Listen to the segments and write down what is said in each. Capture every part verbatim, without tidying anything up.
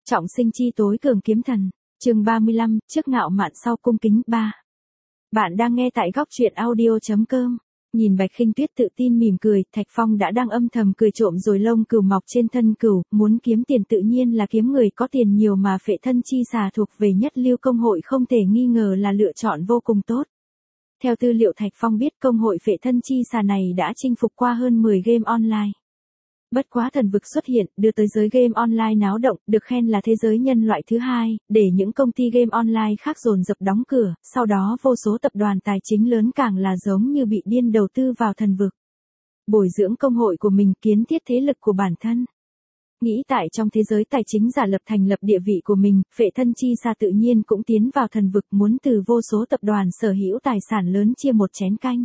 Trọng sinh chi tối cường kiếm thần. Chương ba mươi lăm, trước ngạo mạn sau cung kính ba. Bạn đang nghe tại góc truyện audio chấm com. Nhìn Bạch Khinh Tuyết tự tin mỉm cười, Thạch Phong đã đang âm thầm cười trộm rồi lông cừu mọc trên thân cừu, muốn kiếm tiền tự nhiên là kiếm người có tiền nhiều mà Phệ Thân Chi Xà thuộc về nhất lưu công hội không thể nghi ngờ là lựa chọn vô cùng tốt. Theo tư liệu Thạch Phong biết công hội Phệ Thân Chi Xà này đã chinh phục qua hơn mười game online. Bất quá thần vực xuất hiện, đưa tới giới game online náo động, được khen là thế giới nhân loại thứ hai, để những công ty game online khác dồn dập đóng cửa, sau đó vô số tập đoàn tài chính lớn càng là giống như bị điên đầu tư vào thần vực. Bồi dưỡng công hội của mình, kiến thiết thế lực của bản thân. Nghĩ tại trong thế giới tài chính giả lập thành lập địa vị của mình, Phệ Thân Chi Xà tự nhiên cũng tiến vào thần vực muốn từ vô số tập đoàn sở hữu tài sản lớn chia một chén canh.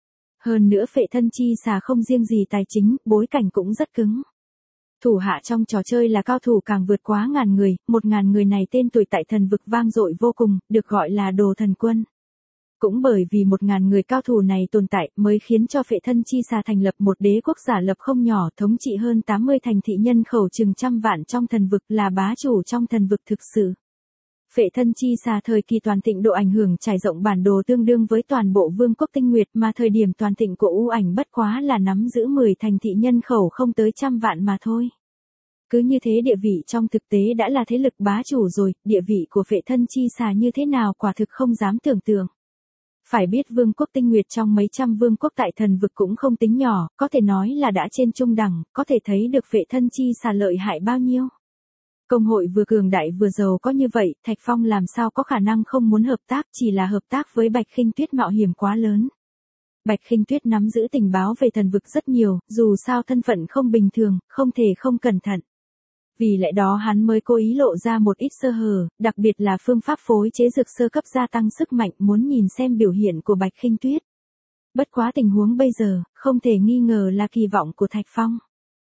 Hơn nữa Phệ Thân Chi Xà không riêng gì tài chính, bối cảnh cũng rất cứng. Thủ hạ trong trò chơi là cao thủ càng vượt quá ngàn người, một ngàn người này tên tuổi tại thần vực vang dội vô cùng, được gọi là đồ thần quân. Cũng bởi vì một ngàn người cao thủ này tồn tại mới khiến cho Phệ Thân Chi Xà thành lập một đế quốc giả lập không nhỏ, thống trị hơn tám mươi thành thị nhân khẩu chừng trăm vạn trong thần vực, là bá chủ trong thần vực thực sự. Phệ Thân Chi Xà thời kỳ toàn thịnh độ ảnh hưởng trải rộng bản đồ tương đương với toàn bộ vương quốc tinh nguyệt, mà thời điểm toàn thịnh của U Ảnh bất quá là nắm giữ mười thành thị nhân khẩu không tới trăm vạn mà thôi. Cứ như thế địa vị trong thực tế đã là thế lực bá chủ rồi, địa vị của Phệ Thân Chi Xà như thế nào quả thực không dám tưởng tượng. Phải biết vương quốc tinh nguyệt trong mấy trăm vương quốc tại thần vực cũng không tính nhỏ, có thể nói là đã trên trung đẳng, có thể thấy được Phệ Thân Chi Xà lợi hại bao nhiêu. Công hội vừa cường đại vừa giàu có như vậy, Thạch Phong làm sao có khả năng không muốn hợp tác, chỉ là hợp tác với Bạch Khinh Tuyết mạo hiểm quá lớn. Bạch Khinh Tuyết nắm giữ tình báo về thần vực rất nhiều, dù sao thân phận không bình thường, không thể không cẩn thận. Vì lẽ đó hắn mới cố ý lộ ra một ít sơ hở, đặc biệt là phương pháp phối chế dược sơ cấp gia tăng sức mạnh, muốn nhìn xem biểu hiện của Bạch Khinh Tuyết. Bất quá tình huống bây giờ, không thể nghi ngờ là kỳ vọng của Thạch Phong.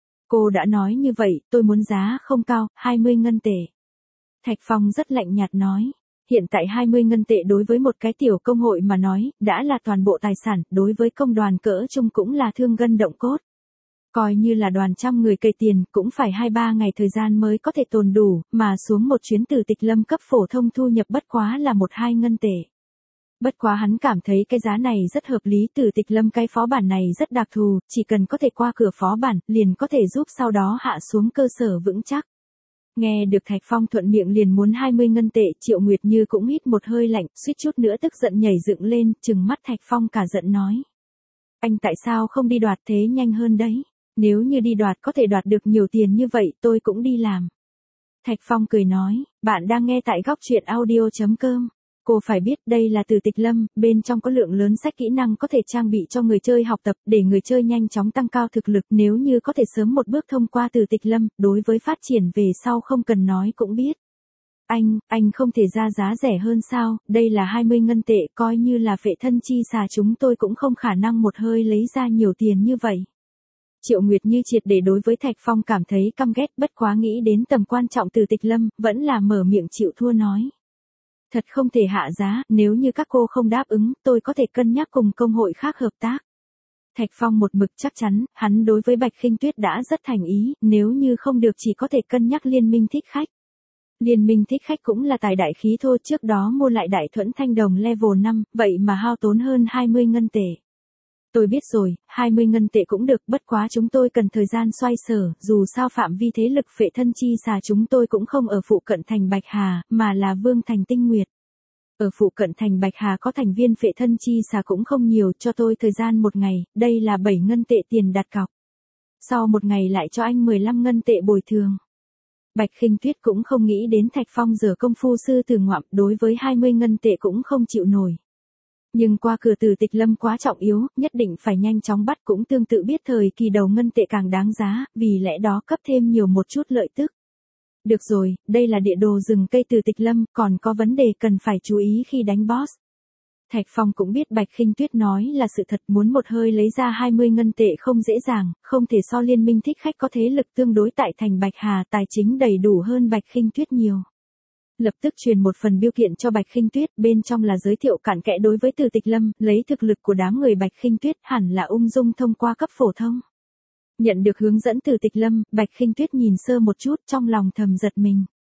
Cô đã nói như vậy, tôi muốn giá không cao, hai mươi ngân tệ. Thạch Phong rất lạnh nhạt nói. Hiện tại hai mươi ngân tệ đối với một cái tiểu công hội mà nói, đã là toàn bộ tài sản, đối với công đoàn cỡ trung cũng là thương gân động cốt. Coi như là đoàn trăm người cây tiền, cũng phải hai ba ngày thời gian mới có thể tồn đủ, mà xuống một chuyến từ Tịch Lâm cấp phổ thông thu nhập bất quá là một hai ngân tệ. Bất quá hắn cảm thấy cái giá này rất hợp lý, từ Tịch Lâm cái phó bản này rất đặc thù, chỉ cần có thể qua cửa phó bản, liền có thể giúp sau đó hạ xuống cơ sở vững chắc. Nghe được Thạch Phong thuận miệng liền muốn hai mươi ngân tệ, Triệu Nguyệt Như cũng hít một hơi lạnh, suýt chút nữa tức giận nhảy dựng lên, trừng mắt Thạch Phong cả giận nói. Anh tại sao không đi đoạt thế nhanh hơn đấy? Nếu như đi đoạt có thể đoạt được nhiều tiền như vậy tôi cũng đi làm. Thạch Phong cười nói, bạn đang nghe tại góc truyện audio chấm com. Cô phải biết đây là từ Tịch Lâm, bên trong có lượng lớn sách kỹ năng có thể trang bị cho người chơi học tập để người chơi nhanh chóng tăng cao thực lực, nếu như có thể sớm một bước thông qua từ Tịch Lâm, đối với phát triển về sau không cần nói cũng biết. Anh, anh không thể ra giá rẻ hơn sao, đây là hai mươi ngân tệ, coi như là Phệ Thân Chi Xà chúng tôi cũng không khả năng một hơi lấy ra nhiều tiền như vậy. Triệu Nguyệt Như triệt để đối với Thạch Phong cảm thấy căm ghét, bất quá nghĩ đến tầm quan trọng từ Tịch Lâm, vẫn là mở miệng chịu thua nói. Thật không thể hạ giá, nếu như các cô không đáp ứng, tôi có thể cân nhắc cùng công hội khác hợp tác. Thạch Phong một mực chắc chắn, hắn đối với Bạch Khinh Tuyết đã rất thành ý, nếu như không được chỉ có thể cân nhắc liên minh thích khách. Liên minh thích khách cũng là tài đại khí thô, trước đó mua lại đại thuẫn thanh đồng level năm, vậy mà hao tốn hơn hai mươi ngân tệ. Tôi biết rồi, hai mươi ngân tệ cũng được, bất quá chúng tôi cần thời gian xoay sở, dù sao phạm vi thế lực Phệ Thân Chi Xà chúng tôi cũng không ở phụ cận thành Bạch Hà, mà là Vương thành Tinh Nguyệt. Ở phụ cận thành Bạch Hà có thành viên Phệ Thân Chi Xà cũng không nhiều, cho tôi thời gian một ngày, đây là bảy ngân tệ tiền đặt cọc. Sau một ngày lại cho anh mười lăm ngân tệ bồi thường. Bạch Khinh Tuyết cũng không nghĩ đến Thạch Phong giờ công phu sư tử ngoạm, đối với hai mươi ngân tệ cũng không chịu nổi. Nhưng qua cửa từ Tịch Lâm quá trọng yếu, nhất định phải nhanh chóng bắt, cũng tương tự biết thời kỳ đầu ngân tệ càng đáng giá, vì lẽ đó cấp thêm nhiều một chút lợi tức. Được rồi, đây là địa đồ rừng cây từ Tịch Lâm, còn có vấn đề cần phải chú ý khi đánh boss. Thạch Phong cũng biết Bạch Khinh Tuyết nói là sự thật, muốn một hơi lấy ra hai mươi ngân tệ không dễ dàng, không thể so liên minh thích khách có thế lực tương đối tại thành Bạch Hà, tài chính đầy đủ hơn Bạch Khinh Tuyết nhiều. Lập tức truyền một phần biêu kiện cho Bạch Khinh Tuyết, bên trong là giới thiệu cặn kẽ đối với từ Tịch Lâm, lấy thực lực của đám người Bạch Khinh Tuyết hẳn là ung dung thông qua cấp phổ thông. Nhận được hướng dẫn từ Tịch Lâm, Bạch Khinh Tuyết nhìn sơ một chút, trong lòng thầm giật mình.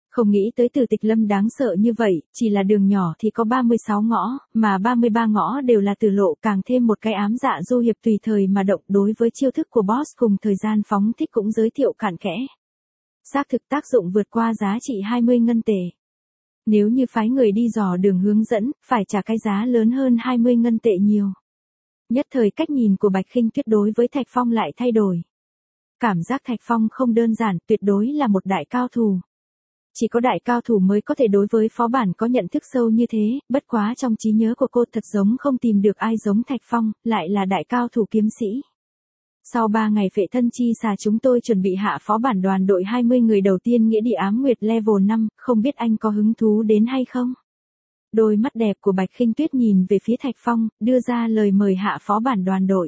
Không nghĩ tới Từ Tịch Lâm đáng sợ như vậy, chỉ là đường nhỏ thì có ba mươi sáu ngõ, mà ba mươi ba ngõ đều là tử lộ, càng thêm một cái ám dạ du hiệp tùy thời mà động. Đối với chiêu thức của boss cùng thời gian phóng thích cũng giới thiệu cặn kẽ. Xác thực tác dụng vượt qua giá trị hai mươi ngân tệ. Nếu như phái người đi dò đường hướng dẫn, phải trả cái giá lớn hơn hai mươi ngân tệ nhiều. Nhất thời cách nhìn của Bạch Khinh Tuyết đối với Thạch Phong lại thay đổi. Cảm giác Thạch Phong không đơn giản, tuyệt đối là một đại cao thủ. Chỉ có đại cao thủ mới có thể đối với phó bản có nhận thức sâu như thế, bất quá trong trí nhớ của cô thật giống không tìm được ai giống Thạch Phong, lại là đại cao thủ kiếm sĩ. Sau ba ngày phệ thân chi xà chúng tôi chuẩn bị hạ phó bản đoàn đội hai mươi người đầu tiên nghĩa địa ám nguyệt level năm, không biết anh có hứng thú đến hay không? Đôi mắt đẹp của Bạch Khinh Tuyết nhìn về phía Thạch Phong, đưa ra lời mời hạ phó bản đoàn đội.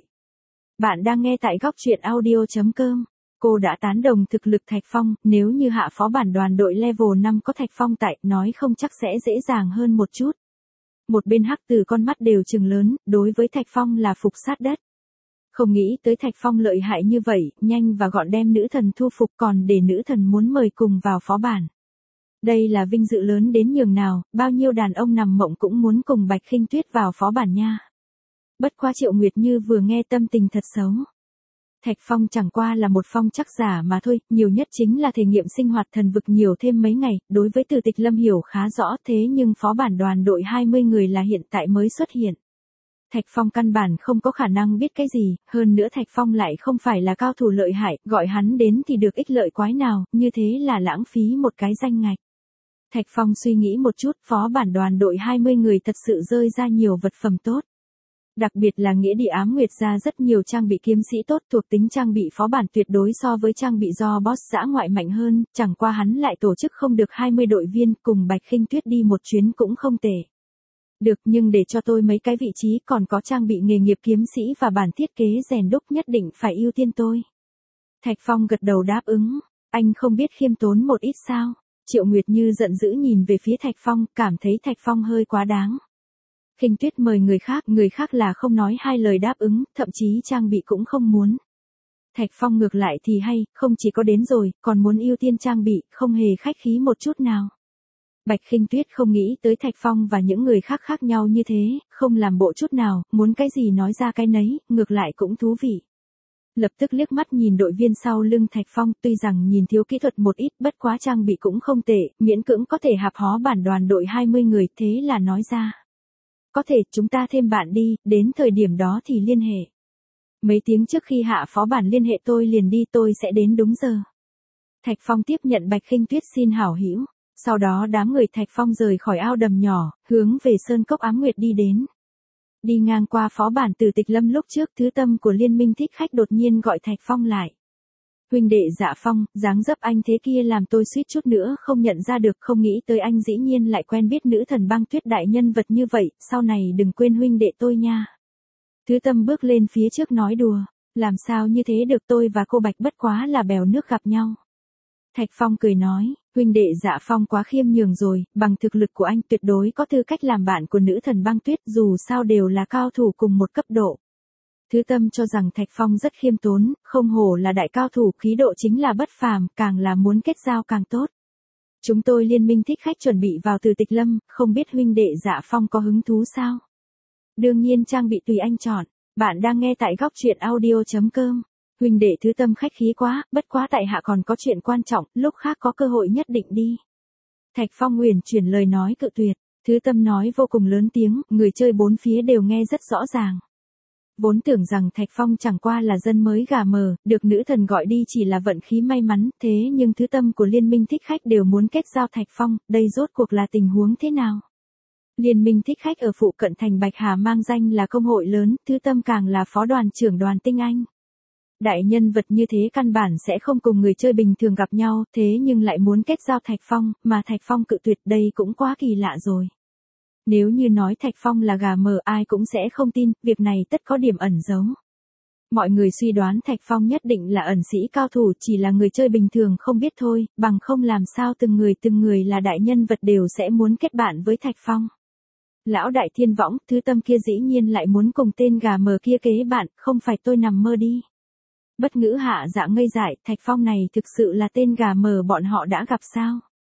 Bạn đang nghe tại góc truyện audio chấm com. Cô đã tán đồng thực lực Thạch Phong, nếu như hạ phó bản đoàn đội level năm có Thạch Phong tại, nói không chắc sẽ dễ dàng hơn một chút. Một bên hắc tử con mắt đều trừng lớn, đối với Thạch Phong là phục sát đất. Không nghĩ tới Thạch Phong lợi hại như vậy, nhanh và gọn đem nữ thần thu phục, còn để nữ thần muốn mời cùng vào phó bản. Đây là vinh dự lớn đến nhường nào, bao nhiêu đàn ông nằm mộng cũng muốn cùng Bạch Khinh Tuyết vào phó bản nha. Bất quá Triệu Nguyệt Như vừa nghe tâm tình thật xấu. Thạch Phong chẳng qua là một phong chắc giả mà thôi, nhiều nhất chính là thể nghiệm sinh hoạt thần vực nhiều thêm mấy ngày, đối với Từ Tịch Lâm hiểu khá rõ, thế nhưng phó bản đoàn đội hai mươi người là hiện tại mới xuất hiện. Thạch Phong căn bản không có khả năng biết cái gì, hơn nữa Thạch Phong lại không phải là cao thủ lợi hại, gọi hắn đến thì được ích lợi quái nào, như thế là lãng phí một cái danh ngạch. Thạch Phong suy nghĩ một chút, phó bản đoàn đội hai mươi người thật sự rơi ra nhiều vật phẩm tốt. Đặc biệt là nghĩa địa ám nguyệt ra rất nhiều trang bị kiếm sĩ tốt, thuộc tính trang bị phó bản tuyệt đối so với trang bị do boss dã ngoại mạnh hơn, chẳng qua hắn lại tổ chức không được hai mươi đội viên, cùng Bạch Khinh Tuyết đi một chuyến cũng không tệ. Được, nhưng để cho tôi mấy cái vị trí còn có trang bị nghề nghiệp kiếm sĩ và bản thiết kế rèn đúc nhất định phải ưu tiên tôi. Thạch Phong gật đầu đáp ứng, anh không biết khiêm tốn một ít sao? Triệu Nguyệt Như giận dữ nhìn về phía Thạch Phong, cảm thấy Thạch Phong hơi quá đáng. Khinh Tuyết mời người khác, người khác là không nói hai lời đáp ứng, thậm chí trang bị cũng không muốn. Thạch Phong ngược lại thì hay, không chỉ có đến rồi, còn muốn ưu tiên trang bị, không hề khách khí một chút nào. Bạch Khinh Tuyết không nghĩ tới Thạch Phong và những người khác khác nhau như thế, không làm bộ chút nào, muốn cái gì nói ra cái nấy, ngược lại cũng thú vị. Lập tức liếc mắt nhìn đội viên sau lưng Thạch Phong, tuy rằng nhìn thiếu kỹ thuật một ít, bất quá trang bị cũng không tệ, miễn cưỡng có thể hạp hó bản đoàn đội hai mươi người, thế là nói ra. Có thể, chúng ta thêm bạn đi, đến thời điểm đó thì liên hệ. Mấy tiếng trước khi hạ phó bản liên hệ tôi liền đi, tôi sẽ đến đúng giờ. Thạch Phong tiếp nhận Bạch Khinh Tuyết xin hảo hữu. Sau đó đám người Thạch Phong rời khỏi ao đầm nhỏ, hướng về Sơn Cốc Ám Nguyệt đi đến. Đi ngang qua phó bản Từ Tịch Lâm lúc trước, Thứ Tâm của Liên Minh Thích Khách đột nhiên gọi Thạch Phong lại. Huynh đệ Dạ Phong, dáng dấp anh thế kia làm tôi suýt chút nữa không nhận ra được, không nghĩ tới anh dĩ nhiên lại quen biết nữ thần Băng Tuyết đại nhân vật như vậy, sau này đừng quên huynh đệ tôi nha. Thứ Tâm bước lên phía trước nói đùa, làm sao như thế được, tôi và cô Bạch bất quá là bèo nước gặp nhau. Thạch Phong cười nói, huynh đệ Dạ Phong quá khiêm nhường rồi, bằng thực lực của anh tuyệt đối có tư cách làm bạn của nữ thần Băng Tuyết, dù sao đều là cao thủ cùng một cấp độ. Thứ Tâm cho rằng Thạch Phong rất khiêm tốn, không hổ là đại cao thủ, khí độ chính là bất phàm, càng là muốn kết giao càng tốt. Chúng tôi Liên Minh Thích Khách chuẩn bị vào Từ Tịch Lâm, không biết huynh đệ Dạ Phong có hứng thú sao? Đương nhiên trang bị tùy anh chọn, bạn đang nghe tại góc truyện audio chấm com. Huynh đệ Thứ Tâm khách khí quá, bất quá tại hạ còn có chuyện quan trọng, lúc khác có cơ hội nhất định đi. Thạch Phong uyển chuyển lời nói cự tuyệt, Thứ Tâm nói vô cùng lớn tiếng, người chơi bốn phía đều nghe rất rõ ràng. Vốn tưởng rằng Thạch Phong chẳng qua là dân mới gà mờ, được nữ thần gọi đi chỉ là vận khí may mắn, thế nhưng Thứ Tâm của Liên Minh Thích Khách đều muốn kết giao Thạch Phong, đây rốt cuộc là tình huống thế nào? Liên Minh Thích Khách ở phụ cận thành Bạch Hà mang danh là công hội lớn, Thứ Tâm càng là phó đoàn trưởng đoàn tinh anh. Đại nhân vật như thế căn bản sẽ không cùng người chơi bình thường gặp nhau, thế nhưng lại muốn kết giao Thạch Phong, mà Thạch Phong cự tuyệt, đây cũng quá kỳ lạ rồi. Nếu như nói Thạch Phong là gà mờ ai cũng sẽ không tin, việc này tất có điểm ẩn giấu. Mọi người suy đoán Thạch Phong nhất định là ẩn sĩ cao thủ, chỉ là người chơi bình thường không biết thôi, bằng không làm sao từng người từng người là đại nhân vật đều sẽ muốn kết bạn với Thạch Phong. Lão đại thiên võng, Thứ Tâm kia dĩ nhiên lại muốn cùng tên gà mờ kia kế bạn, không phải tôi nằm mơ đi. Bất ngữ hạ dạ ngây dại, Thạch Phong này thực sự là tên gà mờ bọn họ đã gặp sao?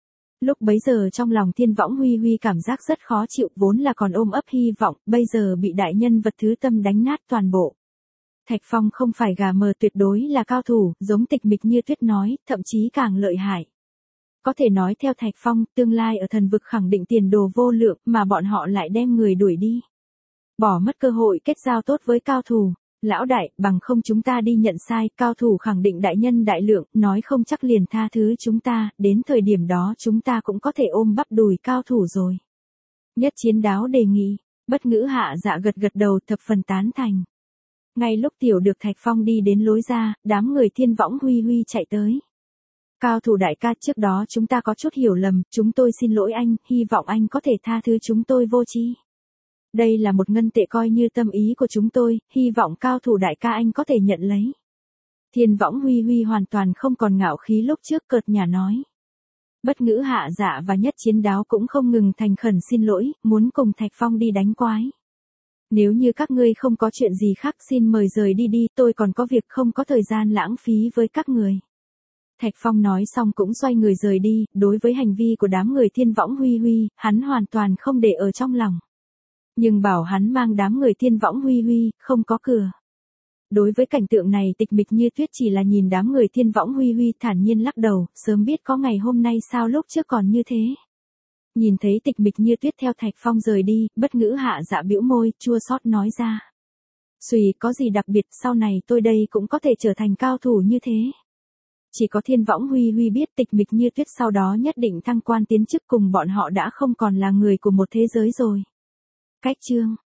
Lúc bấy giờ trong lòng Thiên Võng Huy Huy cảm giác rất khó chịu, vốn là còn ôm ấp hy vọng, bây giờ bị đại nhân vật thứ tâm đánh nát toàn bộ. Thạch Phong không phải gà mờ, tuyệt đối là cao thủ, giống Tịch Mịch Như Tuyết nói, thậm chí càng lợi hại. Có thể nói theo Thạch Phong, tương lai ở thần vực khẳng định tiền đồ vô lượng, mà bọn họ lại đem người đuổi đi. Bỏ mất cơ hội kết giao tốt với cao thủ. Lão đại, bằng không chúng ta đi nhận sai, cao thủ khẳng định đại nhân đại lượng, nói không chắc liền tha thứ chúng ta, đến thời điểm đó chúng ta cũng có thể ôm bắp đùi cao thủ rồi. Nhất Chiến Đáo đề nghị, Bất Ngữ Hạ Dạ gật gật đầu thập phần tán thành. Ngay lúc tiểu được Thạch Phong đi đến lối ra, đám người Thiên Võng Huy Huy chạy tới. Cao thủ đại ca, trước đó chúng ta có chút hiểu lầm, chúng tôi xin lỗi anh, hy vọng anh có thể tha thứ chúng tôi vô tri. Đây là một ngân tệ coi như tâm ý của chúng tôi, hy vọng cao thủ đại ca anh có thể nhận lấy. Thiên Võng Huy Huy hoàn toàn không còn ngạo khí lúc trước, cợt nhả nói. Bất Ngữ Hạ Dạ và Nhất Chiến Đáo cũng không ngừng thành khẩn xin lỗi, muốn cùng Thạch Phong đi đánh quái. Nếu như các ngươi không có chuyện gì khác xin mời rời đi đi, tôi còn có việc không có thời gian lãng phí với các người. Thạch Phong nói xong cũng xoay người rời đi, đối với hành vi của đám người Thiên Võng Huy Huy, hắn hoàn toàn không để ở trong lòng. Nhưng bảo hắn mang đám người Thiên Võng Huy Huy, không có cửa. Đối với cảnh tượng này Tịch Mịch Như Tuyết chỉ là nhìn đám người Thiên Võng Huy Huy thản nhiên lắc đầu, sớm biết có ngày hôm nay sao lúc trước còn như thế. Nhìn thấy Tịch Mịch Như Tuyết theo Thạch Phong rời đi, Bất Ngữ Hạ Dạ bĩu môi, chua xót nói ra. Xùy, có gì đặc biệt, sau này tôi đây cũng có thể trở thành cao thủ như thế. Chỉ có Thiên Võng Huy Huy biết Tịch Mịch Như Tuyết sau đó nhất định thăng quan tiến chức, cùng bọn họ đã không còn là người của một thế giới rồi. Cách chương